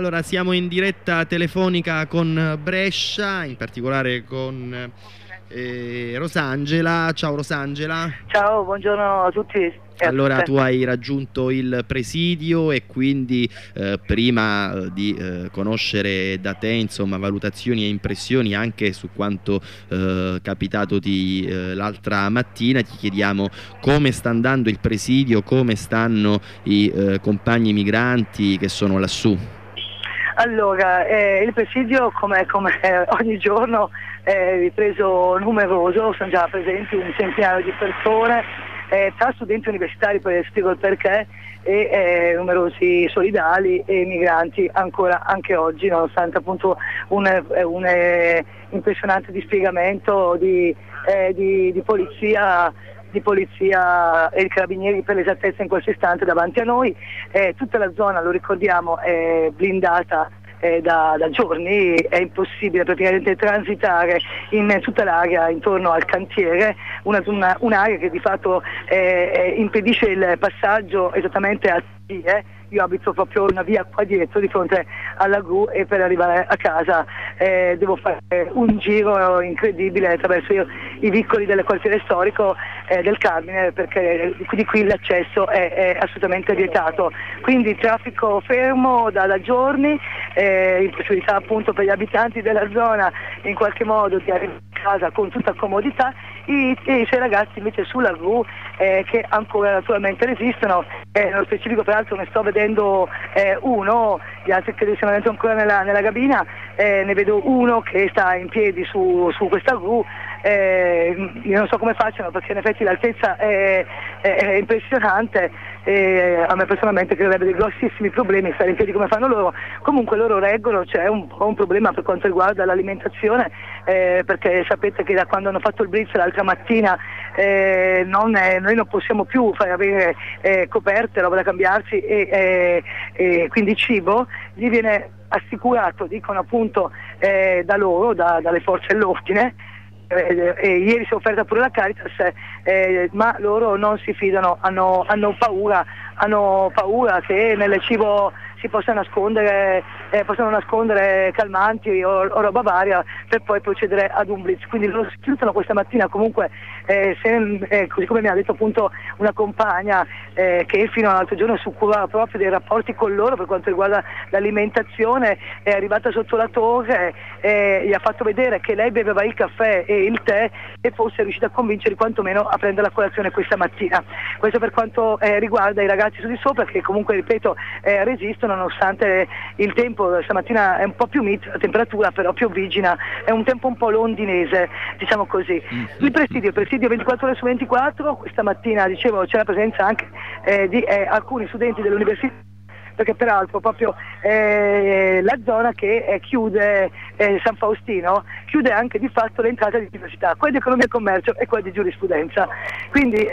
Allora, siamo in diretta telefonica con Brescia, in particolare con Rosangela. Ciao Rosangela. Ciao, buongiorno a tutti. Allora, tu hai raggiunto il presidio e quindi prima di conoscere da te, insomma, valutazioni e impressioni anche su quanto capitatoti l'altra mattina, ti chiediamo come sta andando il presidio, come stanno i compagni migranti che sono lassù. Allora, il presidio come ogni giorno è ripreso numeroso, sono già presenti un centinaio di persone, tra studenti universitari, poi spiego il perché, e numerosi solidali e migranti ancora anche oggi, nonostante appunto un impressionante dispiegamento di polizia e i carabinieri, per l'esattezza, in questo istante davanti a noi. Tutta la zona, lo ricordiamo, è blindata da giorni, è impossibile praticamente transitare in tutta l'area intorno al cantiere, un'area che di fatto impedisce il passaggio esattamente a vie. Io abito proprio una via qua dietro di fronte alla gru e per arrivare a casa devo fare un giro incredibile attraverso i vicoli del quartiere storico del Carmine, perché di qui l'accesso è assolutamente vietato. Quindi traffico fermo da giorni, impossibilità appunto per gli abitanti della zona in qualche modo di arrivare a casa con tutta comodità. I sei ragazzi invece sulla gru che ancora naturalmente resistono, nello specifico peraltro ne sto vedendo uno, gli altri che siamo dentro ancora nella cabina, ne vedo uno che sta in piedi su questa gru. Io non so come facciano, perché in effetti l'altezza è impressionante, a me personalmente creerebbe dei grossissimi problemi stare in piedi come fanno loro. Comunque loro reggono, c'è un problema per quanto riguarda l'alimentazione, perché sapete che da quando hanno fatto il blitz l'altra mattina noi non possiamo più fare avere coperte, roba da cambiarsi e quindi cibo gli viene assicurato, dicono appunto da loro, dalle forze dell'ordine. Ieri si è offerta pure la Caritas, ma loro non si fidano, hanno paura che nel cibo si possano nascondere calmanti o roba varia per poi procedere ad un blitz. Quindi loro si chiudono questa mattina comunque, così come mi ha detto appunto una compagna che fino all'altro giorno si occupava proprio dei rapporti con loro per quanto riguarda l'alimentazione, è arrivata sotto la torre, gli ha fatto vedere che lei beveva il caffè e il tè e fosse riuscita a convincerli quantomeno a prendere la colazione questa mattina. Questo per quanto riguarda i ragazzi su di sopra, che comunque, ripeto, resistono nonostante il tempo stamattina è un po' più mite, la temperatura però pioviggina, è un tempo un po' londinese, diciamo così. Il presidio 24 ore su 24, questa mattina dicevo c'è la presenza anche di alcuni studenti dell'università, perché peraltro proprio la zona che chiude San Faustino chiude anche di fatto l'entrata di università, quella di economia e commercio e quella di giurisprudenza. Quindi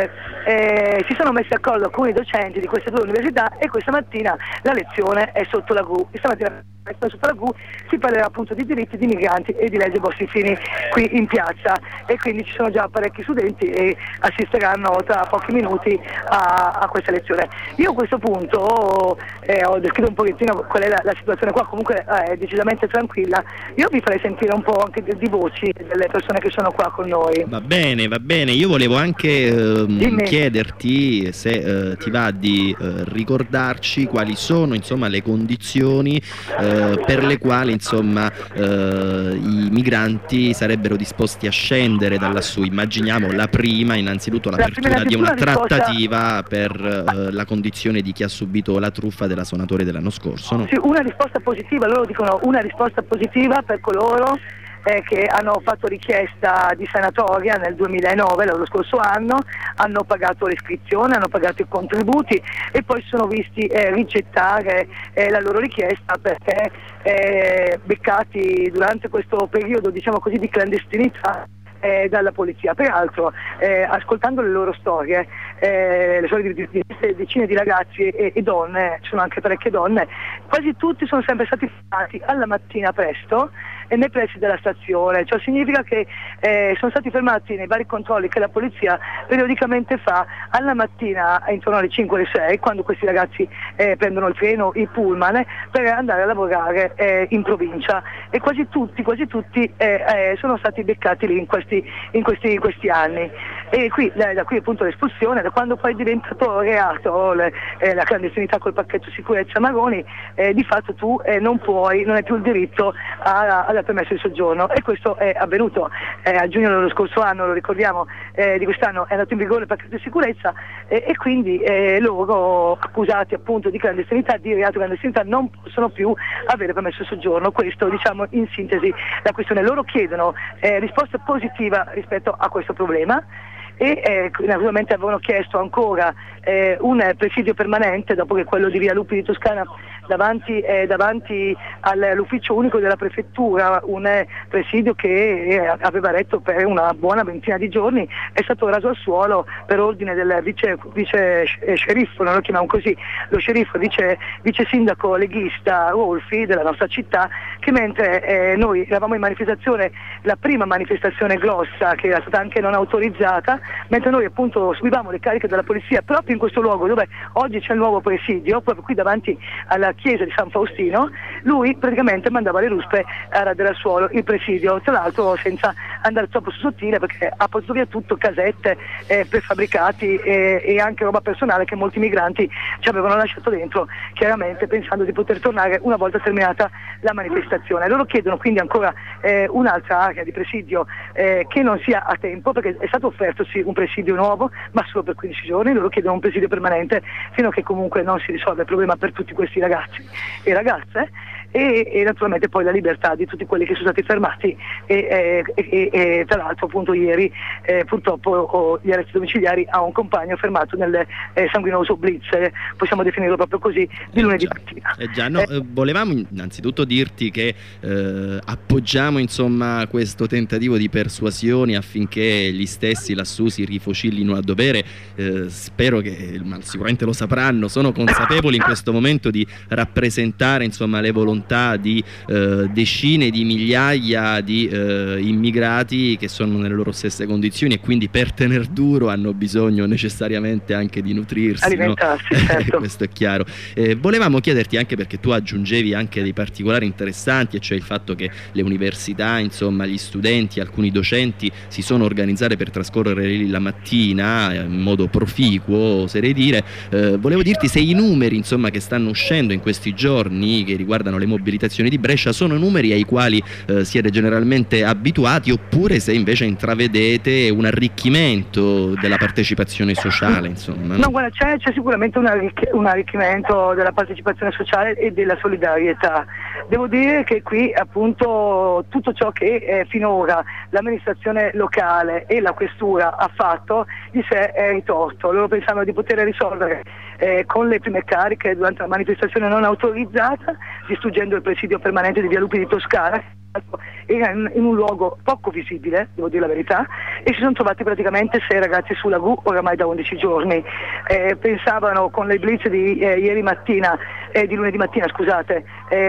si sono messi d'accordo alcuni docenti di queste due università e questa mattina la lezione è sotto la gru. Stamattina sotto la gru si parlerà appunto di diritti di migranti e di legge Bossi-Fini qui in piazza, e quindi ci sono già parecchi studenti e assisteranno tra pochi minuti a questa lezione. Io a questo punto ho descritto un pochettino qual è la situazione qua, comunque è decisamente tranquilla. Io vi farei sentire un po' anche di voci delle persone che sono qua con noi. Va bene, io volevo anche chiederti se ti va di ricordarci quali sono insomma le condizioni per le quali insomma i migranti sarebbero disposti a scendere da lassù. Immaginiamo la prima, innanzitutto l'apertura di una trattativa per la condizione di chi ha subito la truffa della Sonatore dell'anno scorso, no? Sì, una risposta positiva, loro dicono una risposta positiva per coloro che hanno fatto richiesta di sanatoria nel 2009, lo scorso anno, hanno pagato l'iscrizione, hanno pagato i contributi e poi sono visti rigettare la loro richiesta perché beccati durante questo periodo, diciamo così, di clandestinità dalla polizia. Peraltro, ascoltando le loro storie, le storie di decine di ragazzi e donne, ci sono anche parecchie donne, quasi tutti sono sempre stati fermati alla mattina presto nei pressi della stazione. Ciò significa che sono stati fermati nei vari controlli che la polizia periodicamente fa alla mattina intorno alle 5 o alle 6, quando questi ragazzi prendono il treno, il pullman, per andare a lavorare in provincia, e quasi tutti sono stati beccati lì in questi anni. E qui, da qui appunto l'espulsione, da quando poi è diventato reato la clandestinità col pacchetto sicurezza Maroni, di fatto tu non hai più il diritto al permesso di soggiorno, e questo è avvenuto a giugno dello scorso anno, lo ricordiamo, di quest'anno è andato in vigore il pacchetto di sicurezza, e quindi loro, accusati appunto di clandestinità, di reato clandestinità, non possono più avere permesso di soggiorno. Questo, diciamo, in sintesi la questione. Loro chiedono risposta positiva rispetto a questo problema, e naturalmente avevano chiesto ancora un presidio permanente, dopo che quello di Via Lupi di Toscana davanti all'ufficio unico della prefettura, un presidio che aveva retto per una buona ventina di giorni, è stato raso al suolo per ordine del vice sceriffo, non lo chiamiamo così, lo sceriffo vice sindaco leghista Rolfi della nostra città, che mentre noi eravamo in manifestazione, la prima manifestazione grossa, che era stata anche non autorizzata, mentre noi appunto subivamo le cariche della polizia proprio in questo luogo dove oggi c'è il nuovo presidio, proprio qui davanti alla chiesa di San Faustino, lui praticamente mandava le ruspe a radere al suolo il presidio, tra l'altro senza andare troppo su sottile, perché ha portato via tutto, casette, prefabbricati e anche roba personale che molti migranti ci avevano lasciato dentro, chiaramente pensando di poter tornare una volta terminata la manifestazione. Loro chiedono quindi ancora un'altra area di presidio che non sia a tempo, perché è stato offerto sì un presidio nuovo, ma solo per 15 giorni. Loro chiedono un presidio permanente fino a che comunque non si risolve il problema per tutti questi ragazzi e ragazze, e naturalmente poi la libertà di tutti quelli che sono stati fermati, e tra l'altro appunto ieri purtroppo gli arresti domiciliari a un compagno fermato nel sanguinoso blitz, possiamo definirlo proprio così, di lunedì mattina. Volevamo innanzitutto dirti che appoggiamo insomma questo tentativo di persuasioni affinché gli stessi lassù si rifocillino a dovere. Spero che, ma sicuramente lo sapranno, sono consapevoli in questo momento di rappresentare insomma le volontà di decine di migliaia di immigrati che sono nelle loro stesse condizioni, e quindi per tener duro hanno bisogno necessariamente anche di nutrirsi, alimentarsi, no? Certo. Questo è chiaro. Volevamo chiederti, anche perché tu aggiungevi anche dei particolari interessanti, e cioè il fatto che le università, insomma gli studenti, alcuni docenti si sono organizzati per trascorrere lì la mattina in modo proficuo, oserei dire. Volevo dirti se i numeri insomma che stanno uscendo in questi giorni, che riguardano le mobilitazioni di Brescia, sono numeri ai quali siete generalmente abituati, oppure se invece intravedete un arricchimento della partecipazione sociale, insomma. No, guarda, c'è sicuramente un arricchimento della partecipazione sociale e della solidarietà. Devo dire che qui appunto tutto ciò che finora l'amministrazione locale e la questura ha fatto di sé è ritorto. Loro pensavano di poter risolvere con le prime cariche durante la manifestazione non autorizzata, distruggendo il presidio permanente di Via Lupi di Toscana, era in un luogo poco visibile, devo dire la verità, e si sono trovati praticamente 6 ragazzi sulla GU oramai da 11 giorni. Pensavano con le blitz di ieri mattina, di lunedì mattina scusate,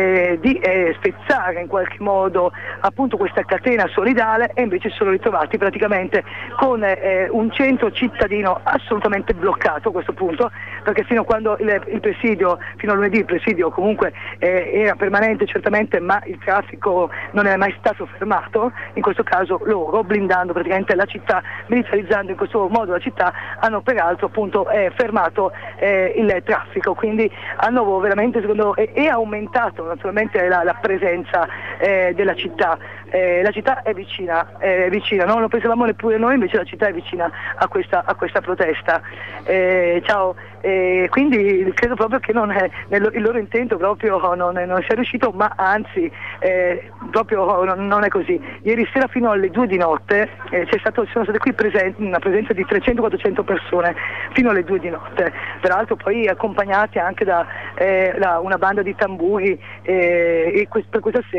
di spezzare in qualche modo appunto questa catena solidale, e invece si sono ritrovati praticamente con un centro cittadino assolutamente bloccato a questo punto, perché fino a quando il presidio, fino a lunedì il presidio comunque era permanente certamente, ma il traffico non è mai stato fermato. In questo caso loro, blindando praticamente la città, militarizzando in questo modo la città, hanno peraltro appunto fermato il traffico, quindi hanno veramente e aumentato naturalmente la presenza della città. La città è vicina, non lo pensavamo neppure noi, invece la città è vicina a questa protesta. Ciao. Quindi credo proprio che il loro intento proprio non sia riuscito, ma anzi proprio non è così. Ieri sera fino alle 2 di notte sono state qui una presenza di 300-400 persone fino alle 2 di notte, peraltro poi accompagnati anche da una banda di tamburi, e per questa sera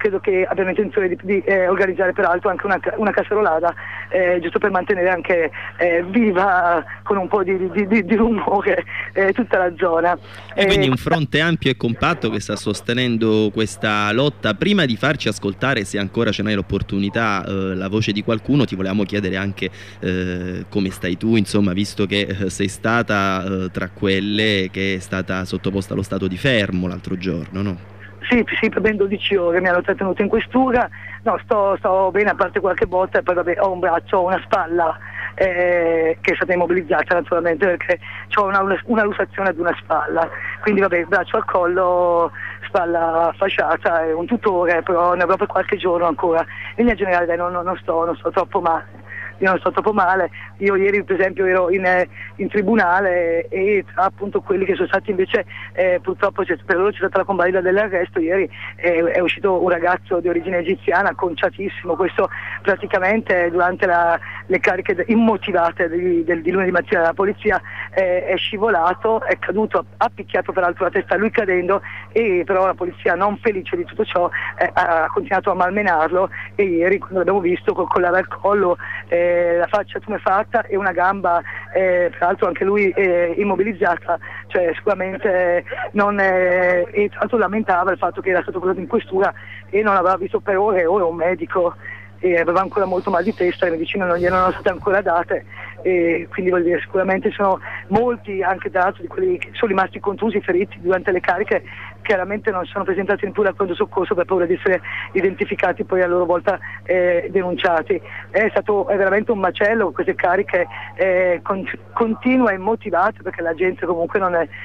credo che abbiano intenzione di organizzare peraltro anche una cacerolata, giusto per mantenere anche viva con un po' di rumore tutta la zona. E quindi un fronte ampio e compatto che sta sostenendo questa lotta. Prima di farci ascoltare, se ancora ce n'hai l'opportunità, la voce di qualcuno, ti volevamo chiedere anche come stai tu, insomma, visto che sei stata tra quelle che è stata sottoposta allo stato di fermo l'altro giorno, no? Sì, per ben 12 ore mi hanno trattenuto in questura. No, sto bene, a parte qualche botta, e poi vabbè, ho un braccio, ho una spalla che è stata immobilizzata naturalmente perché ho una lussazione ad una spalla, quindi vabbè, braccio al collo, spalla fasciata e un tutore, però ne avrò per qualche giorno ancora. In linea generale dai, non sto troppo male. Io non sto troppo male. Io ieri per esempio ero in tribunale e tra appunto quelli che sono stati invece purtroppo per loro c'è stata la convalida dell'arresto. Ieri è uscito un ragazzo di origine egiziana conciatissimo, questo praticamente durante le cariche immotivate di lunedì mattina della polizia è scivolato, è caduto, ha picchiato peraltro la testa lui cadendo, e però la polizia, non felice di tutto ciò, ha continuato a malmenarlo, e ieri quando l'abbiamo visto col collare al collo, la faccia tumefatta e una gamba tra l'altro anche lui immobilizzata, cioè sicuramente e tra l'altro lamentava il fatto che era stato portato in questura e non aveva visto per ore un medico, e aveva ancora molto mal di testa, le medicine non gli erano state ancora date, e quindi vuol dire sicuramente sono molti anche tra l'altro di quelli che sono rimasti contusi, feriti durante le cariche, chiaramente non sono presentati neppure al pronto soccorso per paura di essere identificati poi a loro volta denunciati. È veramente un macello, queste cariche continue e motivate, perché la gente comunque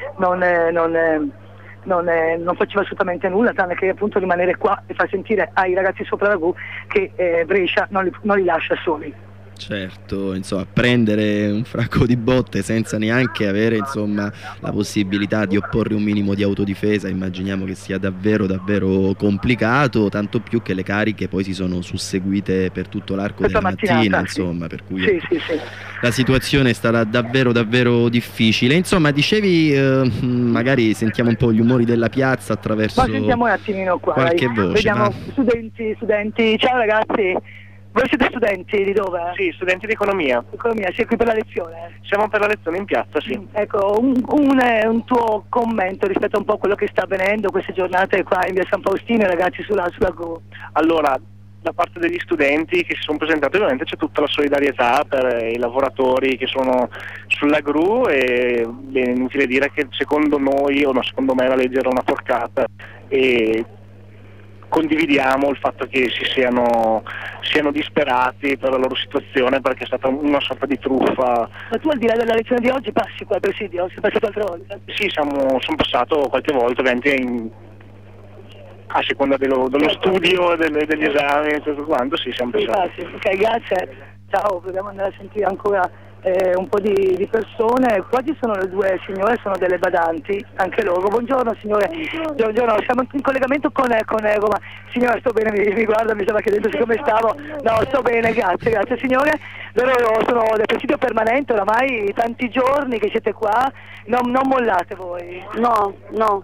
non faceva assolutamente nulla tranne che appunto rimanere qua e far sentire ai ragazzi sopra la Gru che Brescia non li lascia soli. Certo, insomma, prendere un fracco di botte senza neanche avere, insomma, la possibilità di opporre un minimo di autodifesa, immaginiamo che sia davvero complicato, tanto più che le cariche poi si sono susseguite per tutto l'arco della mattina, insomma, per cui sì. la situazione è stata davvero difficile. Insomma, dicevi, magari sentiamo un po' gli umori della piazza attraverso sentiamo un attimino qua, qualche voce. Vediamo studenti, ciao ragazzi. Voi siete studenti di dove? Sì, studenti di economia. Economia, sei qui per la lezione? Siamo per la lezione in piazza, sì. Ecco, un tuo commento rispetto a un po' quello che sta avvenendo queste giornate qua in via San Faustino, ragazzi, sulla Gru. Allora, da parte degli studenti che si sono presentati ovviamente c'è tutta la solidarietà per i lavoratori che sono sulla Gru, e bene, inutile dire che secondo noi, o no, secondo me la legge era una porcata, e condividiamo il fatto che siano disperati per la loro situazione, perché è stata una sorta di truffa. Ma tu al di là della lezione di oggi passi qua al presidio? Sei passato altre volte? Sì, sono passato qualche volta, ovviamente a seconda dello studio, degli esami e tutto quanto, sì, siamo passati. Ok, grazie. Ciao, proviamo ad andare a sentire ancora un po' di persone. Qua ci sono le due signore, sono delle badanti, anche loro. Buongiorno signore. Buongiorno, siamo in collegamento con Roma. Signore, sto bene, mi guarda, mi stava chiedendo come stavo. No, sto bene, grazie signore. Loro sono del presidio permanente oramai tanti giorni che siete qua, non mollate voi? No.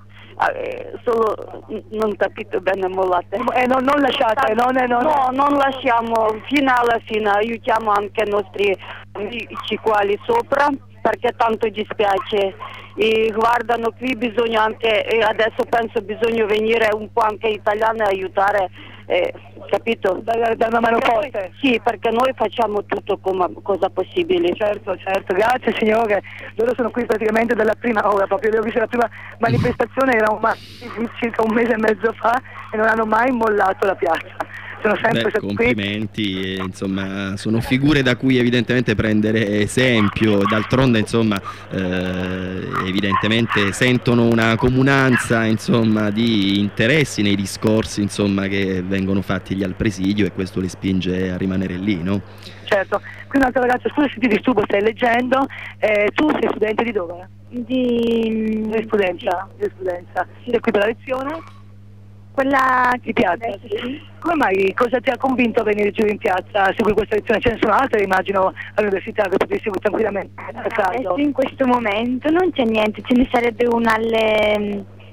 Solo non capito bene mollate. Non lasciate, No, non lasciamo fino alla fine, aiutiamo anche i nostri amici qua lì sopra, perché tanto dispiace. E guardano qui, bisogna anche, adesso penso bisogna venire un po' anche italiani a aiutare, capito? Da una mano forte? Sì, perché noi facciamo tutto come cosa possibile. Certo, grazie signore. Loro sono qui praticamente dalla prima ora, proprio io ho visto la prima manifestazione, era circa un mese e mezzo fa, e non hanno mai mollato la piazza. Sono sempre stati complimenti, insomma, sono figure da cui evidentemente prendere esempio. D'altronde, insomma, evidentemente sentono una comunanza, insomma, di interessi nei discorsi, insomma, che vengono fatti al presidio, e questo li spinge a rimanere lì, no? Certo. Qui un altro ragazzo, scusa se ti disturbo, stai leggendo, tu sei studente di dove? Di giurisprudenza. Sei qui per la lezione? Quella di piazza? Sì. Come mai, cosa ti ha convinto a venire giù in piazza a seguire questa lezione? Ce ne sono altre, immagino, all'università che potevi seguire tranquillamente a caso? In questo momento non c'è niente, ce ne sarebbe una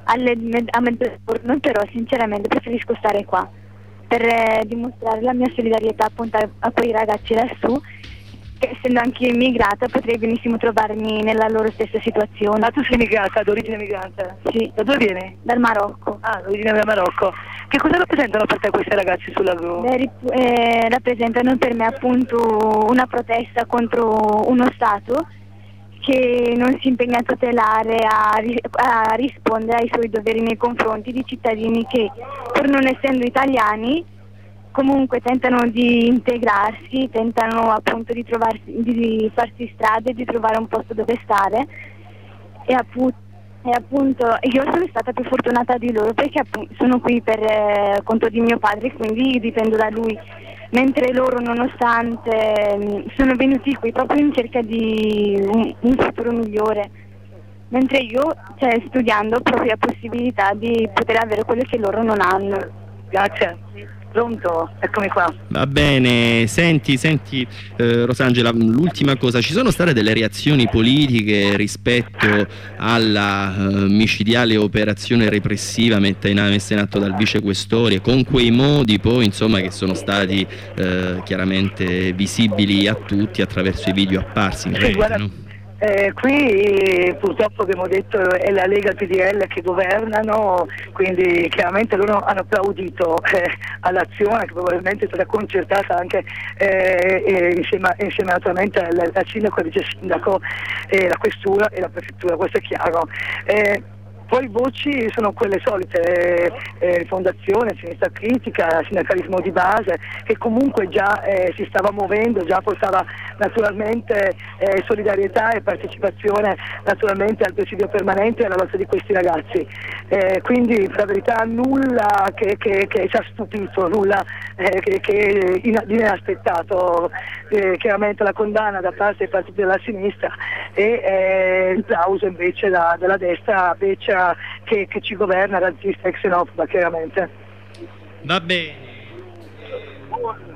a mezzogiorno, però sinceramente preferisco stare qua per dimostrare la mia solidarietà appunto a quei ragazzi lassù, che essendo anche io immigrata potrei benissimo trovarmi nella loro stessa situazione. Ah, tu sei immigrata, d'origine migrante? Sì. Da dove vieni? Dal Marocco. Ah, d'origine del Marocco. Che cosa rappresentano per te questi ragazzi sulla gru? Rappresentano per me appunto una protesta contro uno Stato che non si impegna a tutelare, a rispondere ai suoi doveri nei confronti di cittadini che, pur non essendo italiani, comunque tentano di integrarsi, tentano appunto di farsi strada e di trovare un posto dove stare. E appunto io sono stata più fortunata di loro perché sono qui per conto di mio padre, quindi dipendo da lui. Mentre loro, nonostante, sono venuti qui proprio in cerca di un futuro migliore, mentre io, studiando, ho proprio la possibilità di poter avere quello che loro non hanno. Grazie. Pronto? Eccomi qua. Va bene, senti Rosangela, l'ultima cosa, ci sono state delle reazioni politiche rispetto alla micidiale operazione repressiva messa in atto dal vicequestore, con quei modi poi insomma che sono stati chiaramente visibili a tutti attraverso i video apparsi in rete, no? Qui purtroppo abbiamo detto è la Lega e il PDL che governano, quindi chiaramente loro hanno applaudito all'azione che probabilmente è stata concertata anche insieme naturalmente al sindaco, al vice sindaco, la questura e la prefettura, questo è chiaro. Poi voci sono quelle solite, Fondazione, Sinistra Critica, sindacalismo di base, che comunque già si stava muovendo, già portava naturalmente solidarietà e partecipazione naturalmente al presidio permanente e alla lotta di questi ragazzi. Quindi per la verità nulla che ci ha stupito, nulla che di inaspettato. Chiaramente la condanna da parte dei partiti della sinistra e il plauso invece della destra beccia che ci governa, razzista e xenofoba chiaramente. Va bene.